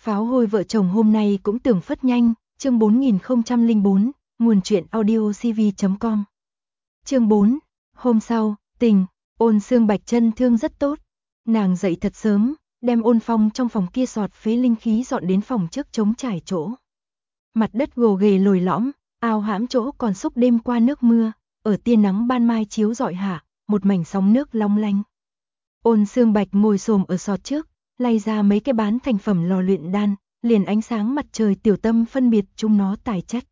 Pháo hôi vợ chồng hôm nay cũng tưởng phất nhanh, chương 4004, nguồn truyện audiocv.com. Chương 4, hôm sau, Tình, Ôn Xương Bạch chân thương rất tốt. Nàng dậy thật sớm, đem Ôn Phong trong phòng kia sọt phế linh khí dọn đến phòng trước trống trải chỗ. Mặt đất gồ ghề lồi lõm, ao hãm chỗ còn xúc đêm qua nước mưa, ở tia nắng ban mai chiếu rọi hạ, một mảnh sóng nước long lanh. Ôn Xương Bạch ngồi xổm ở sọt trước, lay ra mấy cái bán thành phẩm lò luyện đan, liền ánh sáng mặt trời tiểu tâm phân biệt chúng nó tài chất.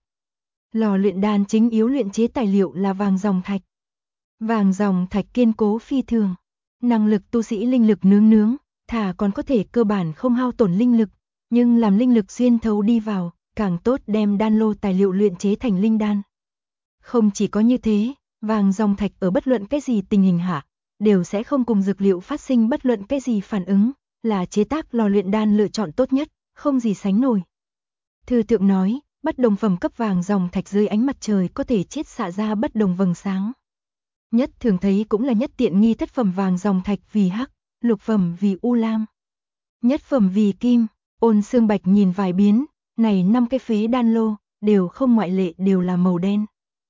Lò luyện đan chính yếu luyện chế tài liệu là vàng ròng thạch. Vàng ròng thạch kiên cố phi thường, năng lực tu sĩ linh lực nướng, thà còn có thể cơ bản không hao tổn linh lực, nhưng làm linh lực xuyên thấu đi vào, càng tốt đem đan lô tài liệu luyện chế thành linh đan. Không chỉ có như thế, vàng ròng thạch ở bất luận cái gì tình hình hạ, đều sẽ không cùng dược liệu phát sinh bất luận cái gì phản ứng, là chế tác lò luyện đan lựa chọn tốt nhất, không gì sánh nổi. Thư thượng nói, bất đồng phẩm cấp vàng ròng thạch dưới ánh mặt trời có thể chiết xạ ra bất đồng vầng sáng. Nhất thường thấy cũng là nhất tiện nghi thất phẩm vàng ròng thạch vì hắc, lục phẩm vì u lam, nhất phẩm vì kim. Ôn Xương Bạch nhìn vài biến, này 5 cái phế đan lô, đều không ngoại lệ đều là màu đen.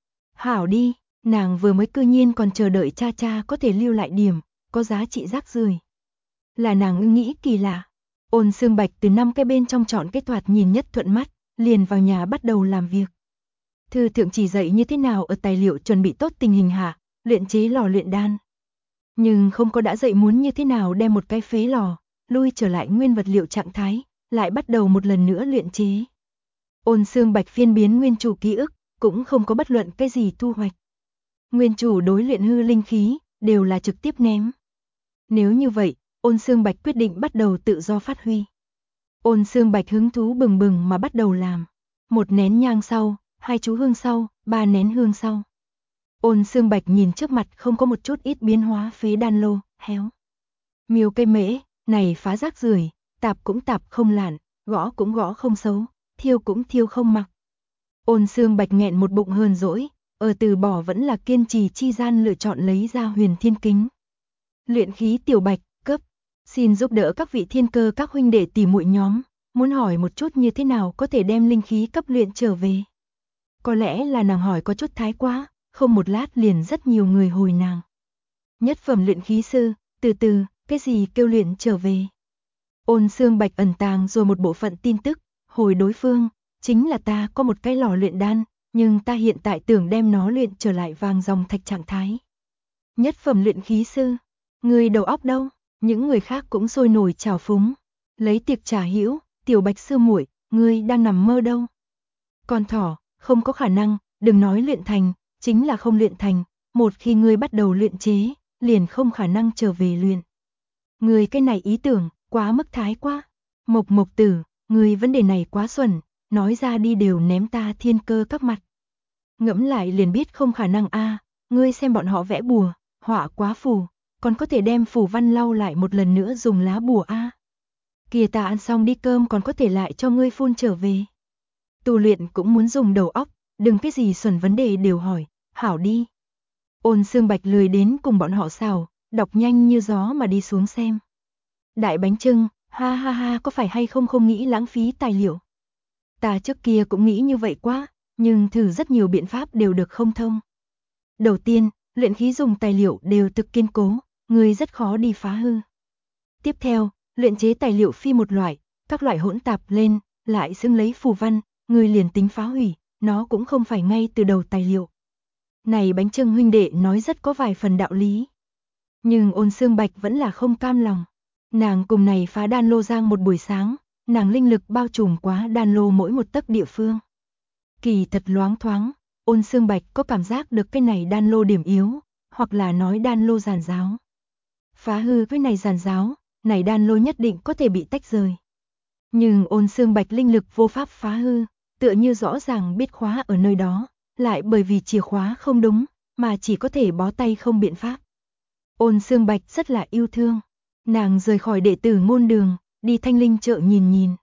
Hảo đi, nàng vừa mới cư nhiên còn chờ đợi cha có thể lưu lại điểm, có giá trị rác rưởi. Là nàng nghĩ kỳ lạ. Ôn Xương Bạch từ 5 cái bên trong chọn cái thoạt nhìn nhất thuận mắt, liền vào nhà bắt đầu làm việc. Thư thượng chỉ dạy như thế nào ở tài liệu chuẩn bị tốt tình hình hạ, luyện chế lò luyện đan. Nhưng không có đã dạy muốn như thế nào đem một cái phế lò, lui trở lại nguyên vật liệu trạng thái, lại bắt đầu một lần nữa luyện chế. Ôn Xương Bạch phiên biến nguyên chủ ký ức, cũng không có bất luận cái gì thu hoạch. Nguyên chủ đối luyện hư linh khí, đều là trực tiếp ném. Nếu như vậy, Ôn Xương Bạch quyết định bắt đầu tự do phát huy. Ôn Xương Bạch hứng thú bừng bừng mà bắt đầu làm. 1 nén nhang sau, 2 chú hương sau, 3 nén hương sau. Ôn Xương Bạch nhìn trước mặt không có một chút ít biến hóa phế đan lô, héo. Miêu cây mễ, này phá rác rưởi, tạp cũng tạp không lạn, gõ cũng gõ không xấu, thiêu cũng thiêu không mặc. Ôn Xương Bạch nghẹn một bụng hờn dỗi, ở từ bỏ vẫn là kiên trì chi gian lựa chọn lấy ra Huyền Thiên Kính. Luyện khí tiểu Bạch, cấp, xin giúp đỡ các vị thiên cơ các huynh đệ tỷ muội nhóm, muốn hỏi một chút như thế nào có thể đem linh khí cấp luyện trở về. Có lẽ là nàng hỏi có chút thái quá, không một lát liền rất nhiều người hồi nàng. Nhất phẩm luyện khí sư, từ từ, cái gì kêu luyện trở về. Ôn Xương Bạch ẩn tàng rồi một bộ phận tin tức, hồi đối phương, chính là ta có một cái lò luyện đan, nhưng ta hiện tại tưởng đem nó luyện trở lại vàng ròng thạch trạng thái. Nhất phẩm luyện khí sư, người đầu óc đâu? Những người khác cũng sôi nổi trào phúng, lấy tiệc trả hữu, tiểu Bạch sư muội, ngươi đang nằm mơ đâu? Con thỏ, không có khả năng, đừng nói luyện thành, chính là không luyện thành, một khi ngươi bắt đầu luyện chế, liền không khả năng trở về luyện. Ngươi cái này ý tưởng, quá mức thái quá. Mộc Tử, ngươi vấn đề này quá xuẩn, nói ra đi đều ném ta thiên cơ các mặt. Ngẫm lại liền biết không khả năng a, ngươi xem bọn họ vẽ bùa, họa quá phù, còn có thể đem phù văn lau lại một lần nữa dùng lá bùa a. Kìa ta ăn xong đi cơm còn có thể lại cho ngươi phun trở về. Tu luyện cũng muốn dùng đầu óc, đừng cái gì xuẩn vấn đề đều hỏi, hảo đi. Ôn Xương Bạch lười đến cùng bọn họ xào, đọc nhanh như gió mà đi xuống xem. Đại bánh chưng, ha ha ha, có phải hay không nghĩ lãng phí tài liệu. Ta trước kia cũng nghĩ như vậy quá, nhưng thử rất nhiều biện pháp đều được không thông. Đầu tiên, luyện khí dùng tài liệu đều thực kiên cố, người rất khó đi phá hư. Tiếp theo, luyện chế tài liệu phi một loại, các loại hỗn tạp lên, lại xưng lấy phù văn, người liền tính phá hủy, nó cũng không phải ngay từ đầu tài liệu. Này bánh chưng huynh đệ nói rất có vài phần đạo lý. Nhưng Ôn Xương Bạch vẫn là không cam lòng. Nàng cùng này phá đan lô giang một buổi sáng, nàng linh lực bao trùm quá đan lô mỗi một tấc địa phương. Kỳ thật loáng thoáng, Ôn Xương Bạch có cảm giác được cái này đan lô điểm yếu, hoặc là nói đan lô giàn giáo. Phá hư cái này giàn giáo, này đan lô nhất định có thể bị tách rời. Nhưng Ôn Xương Bạch linh lực vô pháp phá hư, tựa như rõ ràng biết khóa ở nơi đó, lại bởi vì chìa khóa không đúng, mà chỉ có thể bó tay không biện pháp. Ôn Xương Bạch rất là yêu thương. Nàng rời khỏi đệ tử môn đường, đi Thanh Linh chợ nhìn nhìn.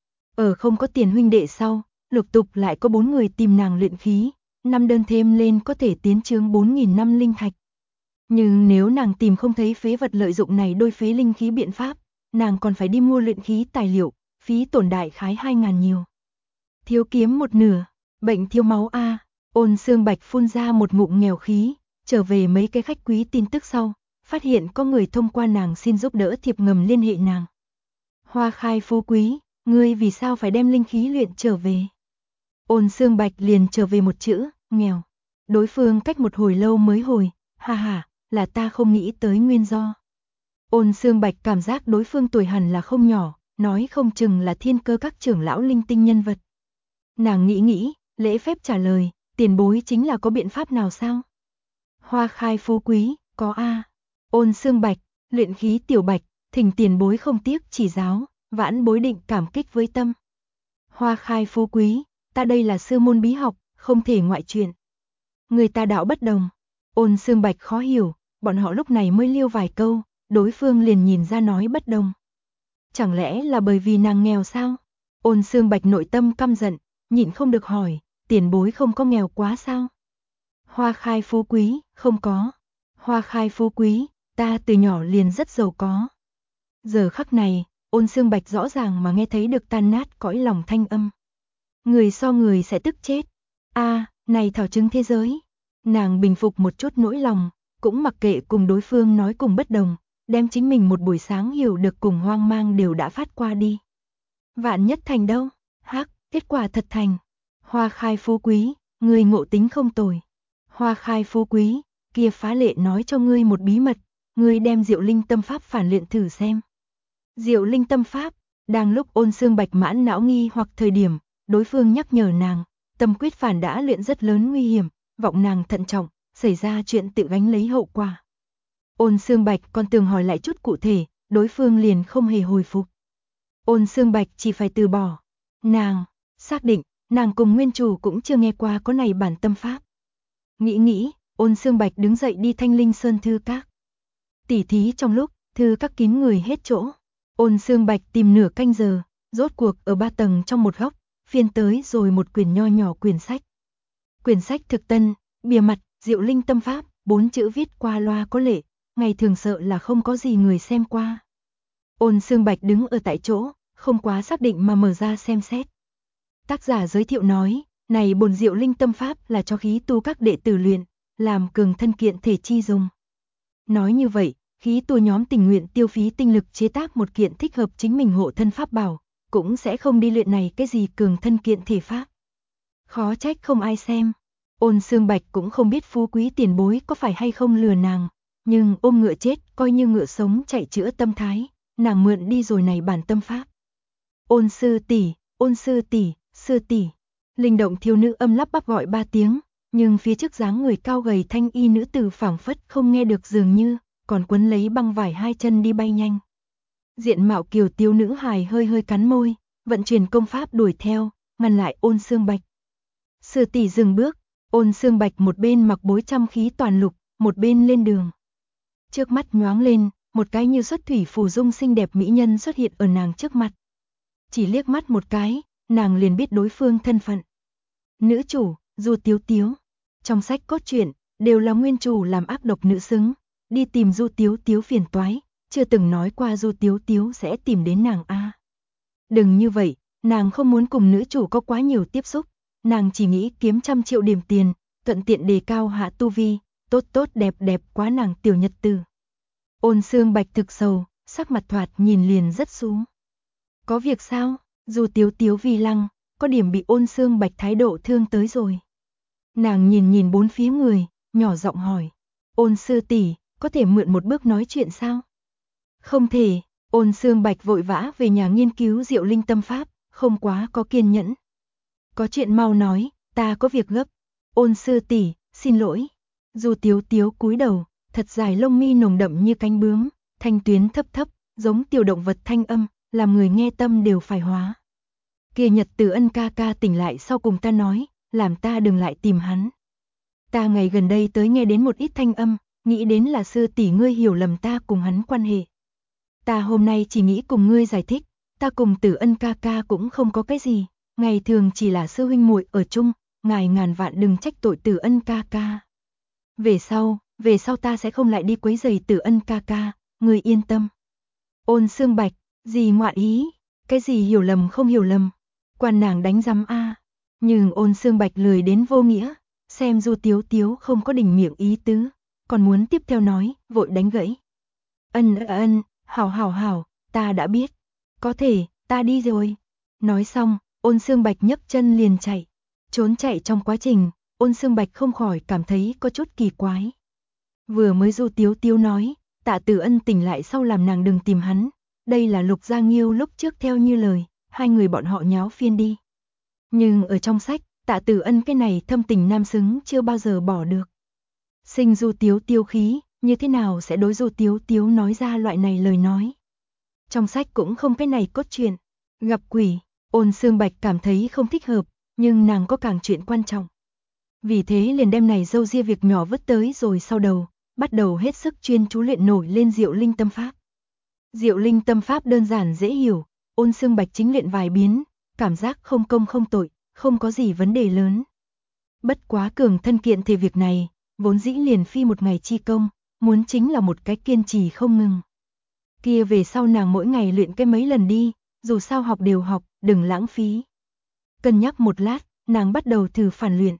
Ở không có tiền huynh đệ sau, lục tục lại có 4 người tìm nàng luyện khí, 5 đơn thêm lên có thể tiến chương 4.000 năm linh thạch. Nhưng nếu nàng tìm không thấy phế vật lợi dụng này đôi phế linh khí biện pháp, nàng còn phải đi mua luyện khí tài liệu, phí tổn đại khái 2.000 nhiều. Thiếu kiếm một nửa, bệnh thiếu máu a. Ôn Xương Bạch phun ra một ngụm nghèo khí, trở về mấy cái khách quý tin tức sau, phát hiện có người thông qua nàng xin giúp đỡ thiệp ngầm liên hệ nàng. Hoa Khai phú quý, ngươi vì sao phải đem linh khí luyện trở về? Ôn Xương Bạch liền trở về một chữ, nghèo. Đối phương cách một hồi lâu mới hồi, ha ha, là ta không nghĩ tới nguyên do. Ôn Xương Bạch cảm giác đối phương tuổi hẳn là không nhỏ, nói không chừng là thiên cơ các trưởng lão linh tinh nhân vật. Nàng nghĩ, lễ phép trả lời, tiền bối chính là có biện pháp nào sao? Hoa Khai phú quý, có a. Ôn Xương Bạch, luyện khí tiểu bạch, thỉnh tiền bối không tiếc chỉ giáo, vãn bối định cảm kích với tâm. Hoa Khai phú quý, ta đây là sư môn bí học, không thể ngoại chuyện. Người ta đạo bất đồng. Ôn Xương Bạch khó hiểu, bọn họ lúc này mới liêu vài câu, đối phương liền nhìn ra nói bất đồng. Chẳng lẽ là bởi vì nàng nghèo sao? Ôn Xương Bạch nội tâm căm giận, nhịn không được hỏi, tiền bối không có nghèo quá sao? Hoa Khai phú quý, không có. Hoa Khai phú quý, ta từ nhỏ liền rất giàu có. Giờ khắc này, Ôn Xương Bạch rõ ràng mà nghe thấy được tan nát cõi lòng thanh âm. Người so người sẽ tức chết. A, này thảo chứng thế giới. Nàng bình phục một chút nỗi lòng, cũng mặc kệ cùng đối phương nói cùng bất đồng, đem chính mình một buổi sáng hiểu được cùng hoang mang đều đã phát qua đi. Vạn nhất thành đâu? Hắc, kết quả thật thành. Hoa Khai phú quý, người ngộ tính không tồi. Hoa Khai phú quý, kia phá lệ nói cho ngươi một bí mật, ngươi đem Diệu Linh tâm pháp phản luyện thử xem. Diệu Linh tâm pháp, đang lúc Ôn Xương Bạch mãn não nghi hoặc thời điểm, đối phương nhắc nhở nàng, tâm quyết phản đã luyện rất lớn nguy hiểm, vọng nàng thận trọng, xảy ra chuyện tự gánh lấy hậu quả. Ôn Xương Bạch còn tưởng hỏi lại chút cụ thể, đối phương liền không hề hồi phục. Ôn Xương Bạch chỉ phải từ bỏ. Nàng, xác định, nàng cùng nguyên chủ cũng chưa nghe qua có này bản tâm pháp. Nghĩ, Ôn Xương Bạch đứng dậy đi Thanh Linh Sơn thư các. Tỉ thí trong lúc, thư các kín người hết chỗ. Ôn Xương Bạch tìm nửa canh giờ, rốt cuộc ở 3 tầng trong một góc, phiên tới rồi một quyển nho nhỏ quyển sách. Quyển sách thực tân, bìa mặt, Diệu Linh tâm pháp, 4 chữ viết qua loa có lệ, ngày thường sợ là không có gì người xem qua. Ôn Xương Bạch đứng ở tại chỗ, không quá xác định mà mở ra xem xét. Tác giả giới thiệu nói, này bổn Diệu Linh tâm pháp là cho khí tu các đệ tử luyện, làm cường thân kiện thể chi dùng. Nói như vậy, khí tu nhóm tình nguyện tiêu phí tinh lực chế tác một kiện thích hợp chính mình hộ thân pháp bảo, cũng sẽ không đi luyện này cái gì cường thân kiện thể pháp. Khó trách không ai xem. Ôn Xương Bạch cũng không biết phú quý tiền bối có phải hay không lừa nàng, nhưng ôm ngựa chết coi như ngựa sống chạy chữa tâm thái, nàng mượn đi rồi này bản tâm pháp. Ôn sư tỷ, Ôn sư tỷ, sư tỷ. Linh động thiếu nữ âm lắp bắp gọi 3 tiếng, nhưng phía trước dáng người cao gầy thanh y nữ tử phảng phất không nghe được dường như, còn quấn lấy băng vải 2 chân đi bay nhanh. Diện mạo kiều tiêu nữ hài hơi cắn môi, vận chuyển công pháp đuổi theo, ngăn lại Ôn Xương Bạch. Sư tỷ dừng bước, Ôn Xương Bạch một bên mặc bối trăm khí toàn lục, một bên lên đường. Trước mắt nhoáng lên, một cái như xuất thủy phù dung xinh đẹp mỹ nhân xuất hiện ở nàng trước mặt. Chỉ liếc mắt một cái, nàng liền biết đối phương thân phận. Nữ chủ, Du Tiếu Tiếu. Trong sách cốt truyện, đều là nguyên chủ làm ác độc nữ xứng, đi tìm Du Tiếu Tiếu phiền toái, chưa từng nói qua Du Tiếu Tiếu sẽ tìm đến nàng a. Đừng như vậy, nàng không muốn cùng nữ chủ có quá nhiều tiếp xúc, nàng chỉ nghĩ kiếm 100 triệu điểm tiền, thuận tiện đề cao hạ tu vi, tốt đẹp quá nàng tiểu nhật tử. Ôn Xương Bạch thực sầu, sắc mặt thoạt nhìn liền rất xuống. Có việc sao? Du Tiếu Tiếu vi lăng, có điểm bị Ôn Xương Bạch thái độ thương tới rồi. Nàng nhìn bốn phía người, nhỏ giọng hỏi. Ôn sư tỷ, có thể mượn một bước nói chuyện sao? Không thể, Ôn Xương Bạch vội vã về nhà nghiên cứu Diệu Linh tâm pháp, không quá có kiên nhẫn. Có chuyện mau nói, ta có việc gấp. Ôn sư tỷ, xin lỗi. Du Tiếu Tiếu cúi đầu, thật dài lông mi nồng đậm như cánh bướm, thanh tuyến thấp, giống tiểu động vật thanh âm, làm người nghe tâm đều phải hóa. Kia Nhật Tử Ân ca ca tỉnh lại sau cùng ta nói, làm ta đừng lại tìm hắn. Ta ngày gần đây tới nghe đến một ít thanh âm, nghĩ đến là sư tỷ ngươi hiểu lầm ta cùng hắn quan hệ. Ta hôm nay chỉ nghĩ cùng ngươi giải thích, ta cùng Tử Ân ca ca cũng không có cái gì, ngày thường chỉ là sư huynh muội ở chung, ngài ngàn vạn đừng trách tội Tử Ân ca ca. Về sau ta sẽ không lại đi quấy rầy Tử Ân ca ca, ngươi yên tâm. Ôn Xương Bạch, gì ngoạn ý, Cái gì hiểu lầm không hiểu lầm, quan nàng đánh rắm a. Nhưng Ôn Xương Bạch lười đến vô nghĩa, xem Du Tiếu Tiếu không có đỉnh miệng ý tứ, còn muốn tiếp theo nói, vội đánh gãy. Ân, hảo, ta đã biết. Có thể, ta đi rồi. Nói xong, Ôn Xương Bạch nhấc chân liền chạy. Trốn chạy trong quá trình, Ôn Xương Bạch không khỏi cảm thấy có chút kỳ quái. Vừa mới Du Tiếu Tiếu nói, Tạ Tử Ân tỉnh lại sau làm nàng đừng tìm hắn. Đây là Lục Gia Nghiêu lúc trước theo như lời, hai người bọn họ nháo phiên đi. Nhưng ở trong sách, Tạ Tử Ân cái này thâm tình nam xứng chưa bao giờ bỏ được. Sinh Du Tiếu Tiếu khí, như thế nào sẽ đối Du Tiếu Tiếu nói ra loại này lời nói. Trong sách cũng không cái này cốt truyện. Gặp quỷ, Ôn Xương Bạch cảm thấy không thích hợp, nhưng nàng có càng chuyện quan trọng. Vì thế liền đem này dâu ria việc nhỏ vứt tới rồi sau đầu, bắt đầu hết sức chuyên chú luyện nổi lên Diệu Linh Tâm Pháp. Diệu Linh Tâm Pháp đơn giản dễ hiểu, Ôn Xương Bạch chính luyện vài biến, cảm giác không công không tội, không có gì vấn đề lớn. Bất quá cường thân kiện thể việc này, vốn dĩ liền phi một ngày chi công, muốn chính là một cái kiên trì không ngừng. Kia về sau nàng mỗi ngày luyện cái mấy lần đi, dù sao học đều học, đừng lãng phí. Cân nhắc một lát, nàng bắt đầu thử phản luyện.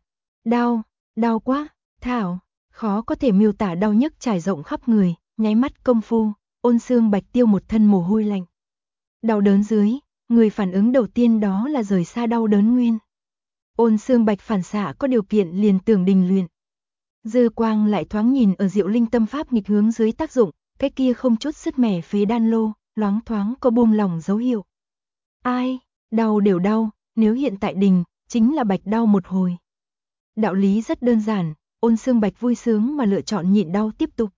Đau quá, thảo, khó có thể miêu tả đau nhức trải rộng khắp người, nháy mắt công phu, Ôn Xương Bạch tiêu một thân mồ hôi lạnh. Đau đớn dưới, người phản ứng đầu tiên đó là rời xa đau đớn nguyên. Ôn Xương Bạch phản xạ có điều kiện liền tưởng đình luyện. Dư quang lại thoáng nhìn ở Diệu Linh Tâm Pháp nghịch hướng dưới tác dụng, cái kia không chút sứt mẻ phế đan lô, loáng thoáng có buông lỏng dấu hiệu. Ai, đau đều đau, nếu hiện tại đình, chính là Bạch đau một hồi. Đạo lý rất đơn giản, Ôn Xương Bạch vui sướng mà lựa chọn nhịn đau tiếp tục.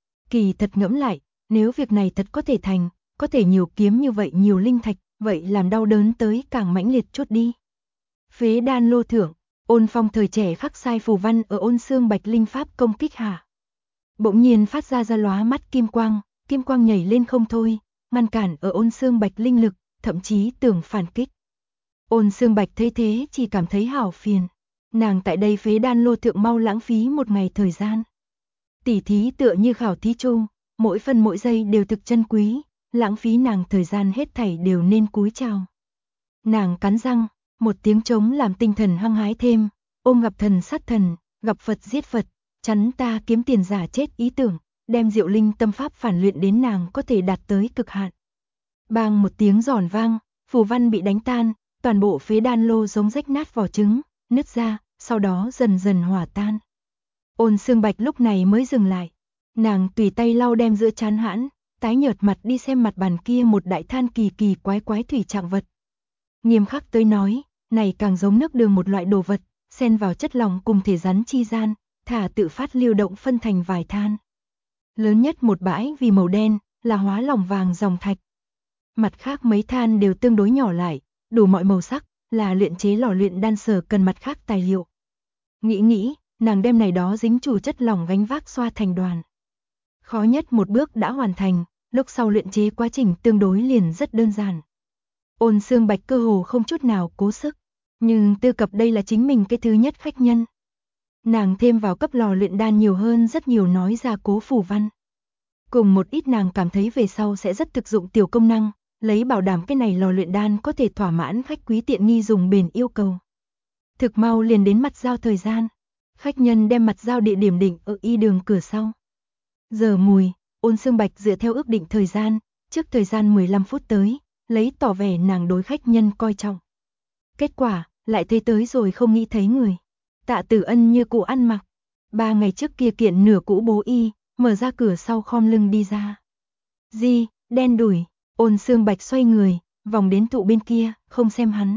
Kỳ thật ngẫm lại, nếu việc này thật có thể thành, có thể nhiều kiếm như vậy nhiều linh thạch, vậy làm đau đớn tới càng mãnh liệt chút đi. Phế đan lô thưởng, Ôn Phong thời trẻ khắc sai phù văn ở Ôn Xương Bạch linh pháp công kích hạ. Bỗng nhiên phát ra lóa mắt kim quang nhảy lên không thôi, ngăn cản ở Ôn Xương Bạch linh lực, thậm chí tưởng phản kích. Ôn Xương Bạch thấy thế chỉ cảm thấy hảo phiền, nàng tại đây phế đan lô thượng mau lãng phí một ngày thời gian. Tỉ thí tựa như khảo thí chung, mỗi phân mỗi giây đều thực chân quý, lãng phí nàng thời gian hết thảy đều nên cúi chào. Nàng cắn răng, một tiếng trống làm tinh thần hăng hái thêm, ôm gặp thần sát thần, gặp Phật giết Phật, chắn ta kiếm tiền giả chết ý tưởng, đem Diệu Linh Tâm Pháp phản luyện đến nàng có thể đạt tới cực hạn. Bang một tiếng giòn vang, phù văn bị đánh tan, toàn bộ phế đan lô giống rách nát vỏ trứng, nứt ra, sau đó dần dần hòa tan. Ôn Xương Bạch lúc này mới dừng lại, nàng tùy tay lau đem giữa trán hãn, tái nhợt mặt đi xem mặt bàn kia một đại than kỳ kỳ quái thủy trạng vật. Nghiêm khắc tới nói, này càng giống nước đường một loại đồ vật, xen vào chất lỏng cùng thể rắn chi gian, thả tự phát lưu động phân thành vài than. Lớn nhất một bãi vì màu đen, là hóa lỏng vàng dòng thạch. Mặt khác mấy than đều tương đối nhỏ lại, đủ mọi màu sắc, là luyện chế lò luyện đan sở cần mặt khác tài liệu. Nghĩ, nàng đem này đó dính chủ chất lỏng gánh vác xoa thành đoàn. Khó nhất một bước đã hoàn thành, lúc sau luyện chế quá trình tương đối liền rất đơn giản. Ôn Xương Bạch cơ hồ không chút nào cố sức, nhưng tư cập đây là chính mình cái thứ nhất khách nhân. Nàng thêm vào cấp lò luyện đan nhiều hơn rất nhiều nói ra cố phù văn. Cùng một ít nàng cảm thấy về sau sẽ rất thực dụng tiểu công năng, lấy bảo đảm cái này lò luyện đan có thể thỏa mãn khách quý tiện nghi dùng bền yêu cầu. Thực mau liền đến mặt giao thời gian, khách nhân đem mặt giao địa điểm định ở y đường cửa sau. Giờ mùi, Ôn Xương Bạch dựa theo ước định thời gian, trước thời gian 15 phút tới, lấy tỏ vẻ nàng đối khách nhân coi trọng. Kết quả, lại thấy tới rồi không nghĩ thấy người. Tạ Tử Ân như cụ ăn mặc, 3 ngày trước kia kiện nửa cũ bố y, mở ra cửa sau khom lưng đi ra. Di, đen đủi, Ôn Xương Bạch xoay người, vòng đến tụ bên kia, không xem hắn.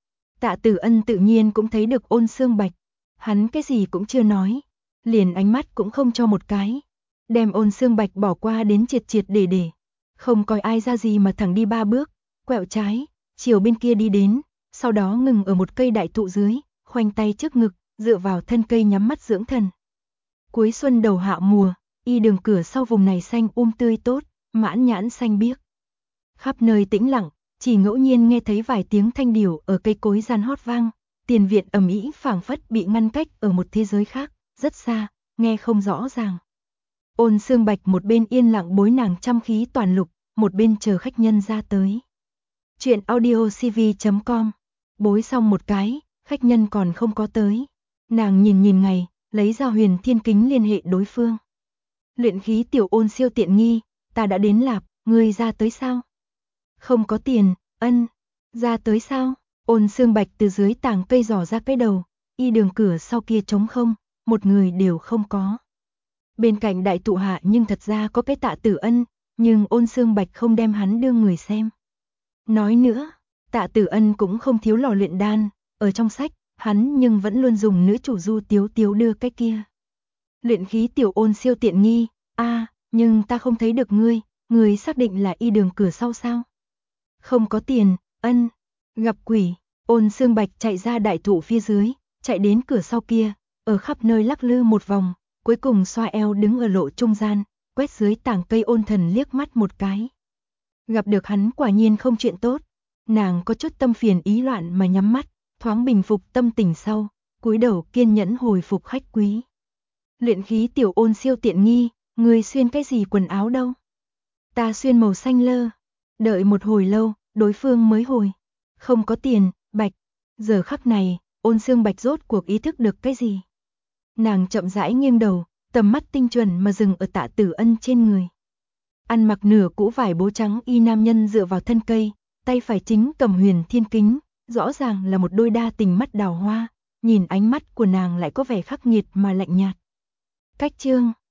Tạ Tử Ân tự nhiên cũng thấy được Ôn Xương Bạch, hắn cái gì cũng chưa nói, liền ánh mắt cũng không cho một cái, đem Ôn Xương Bạch bỏ qua đến triệt để, không coi ai ra gì mà thẳng đi 3 bước, quẹo trái, chiều bên kia đi đến, sau đó ngừng ở một cây đại thụ dưới, khoanh tay trước ngực, dựa vào thân cây nhắm mắt dưỡng thần. Cuối xuân đầu hạ mùa, y đường cửa sau vùng này xanh tươi tốt, mãn nhãn xanh biếc. Khắp nơi tĩnh lặng, chỉ ngẫu nhiên nghe thấy vài tiếng thanh điểu ở cây cối gian hót vang, tiền viện ầm ĩ phảng phất bị ngăn cách ở một thế giới khác, rất xa, nghe không rõ ràng. Ôn Xương Bạch một bên yên lặng bối nàng trăm khí toàn lục, một bên chờ khách nhân ra tới. Chuyện audio CV.com. Bối xong một cái, khách nhân còn không có tới. Nàng nhìn ngày, lấy ra Huyền Thiên Kính liên hệ đối phương. Luyện khí tiểu ôn siêu tiện nghi, ta đã đến lạp, ngươi ra tới sao? Không có tiền, ân, ra tới sao? Ôn Xương Bạch từ dưới tảng cây dò ra cái đầu, y đường cửa sau kia trống không, một người đều không có. Bên cạnh đại tụ hạ nhưng thật ra có cái Tạ Tử Ân, nhưng Ôn Xương Bạch không đem hắn đưa người xem. Nói nữa, Tạ Tử Ân cũng không thiếu lò luyện đan, ở trong sách, hắn nhưng vẫn luôn dùng nữ chủ Du Tiếu Tiếu đưa cái kia. Luyện khí tiểu ôn siêu tiện nghi, nhưng ta không thấy được ngươi xác định là y đường cửa sau sao? Không có tiền, ân, gặp quỷ. Ôn Xương Bạch chạy ra đại thụ phía dưới, chạy đến cửa sau kia, ở khắp nơi lắc lư một vòng, cuối cùng xoa eo đứng ở lộ trung gian, quét dưới tảng cây Ôn Thần liếc mắt một cái. Gặp được hắn quả nhiên không chuyện tốt, nàng có chút tâm phiền ý loạn mà nhắm mắt, thoáng bình phục tâm tình sau, cúi đầu kiên nhẫn hồi phục khách quý. Luyện khí tiểu ôn siêu tiện nghi, ngươi xuyên cái gì quần áo đâu? Ta xuyên màu xanh lơ. Đợi một hồi lâu, đối phương mới hồi. Không có tiền, Bạch. Giờ khắc này, Ôn Xương Bạch rốt cuộc ý thức được cái gì? Nàng chậm rãi nghiêng đầu, tầm mắt tinh chuẩn mà dừng ở Tạ Tử Ân trên người. Ăn mặc nửa cũ vải bố trắng y nam nhân dựa vào thân cây, tay phải chính cầm Huyền Thiên Kính, rõ ràng là một đôi đa tình mắt đào hoa, nhìn ánh mắt của nàng lại có vẻ khắc nghiệt mà lạnh nhạt. Cách chương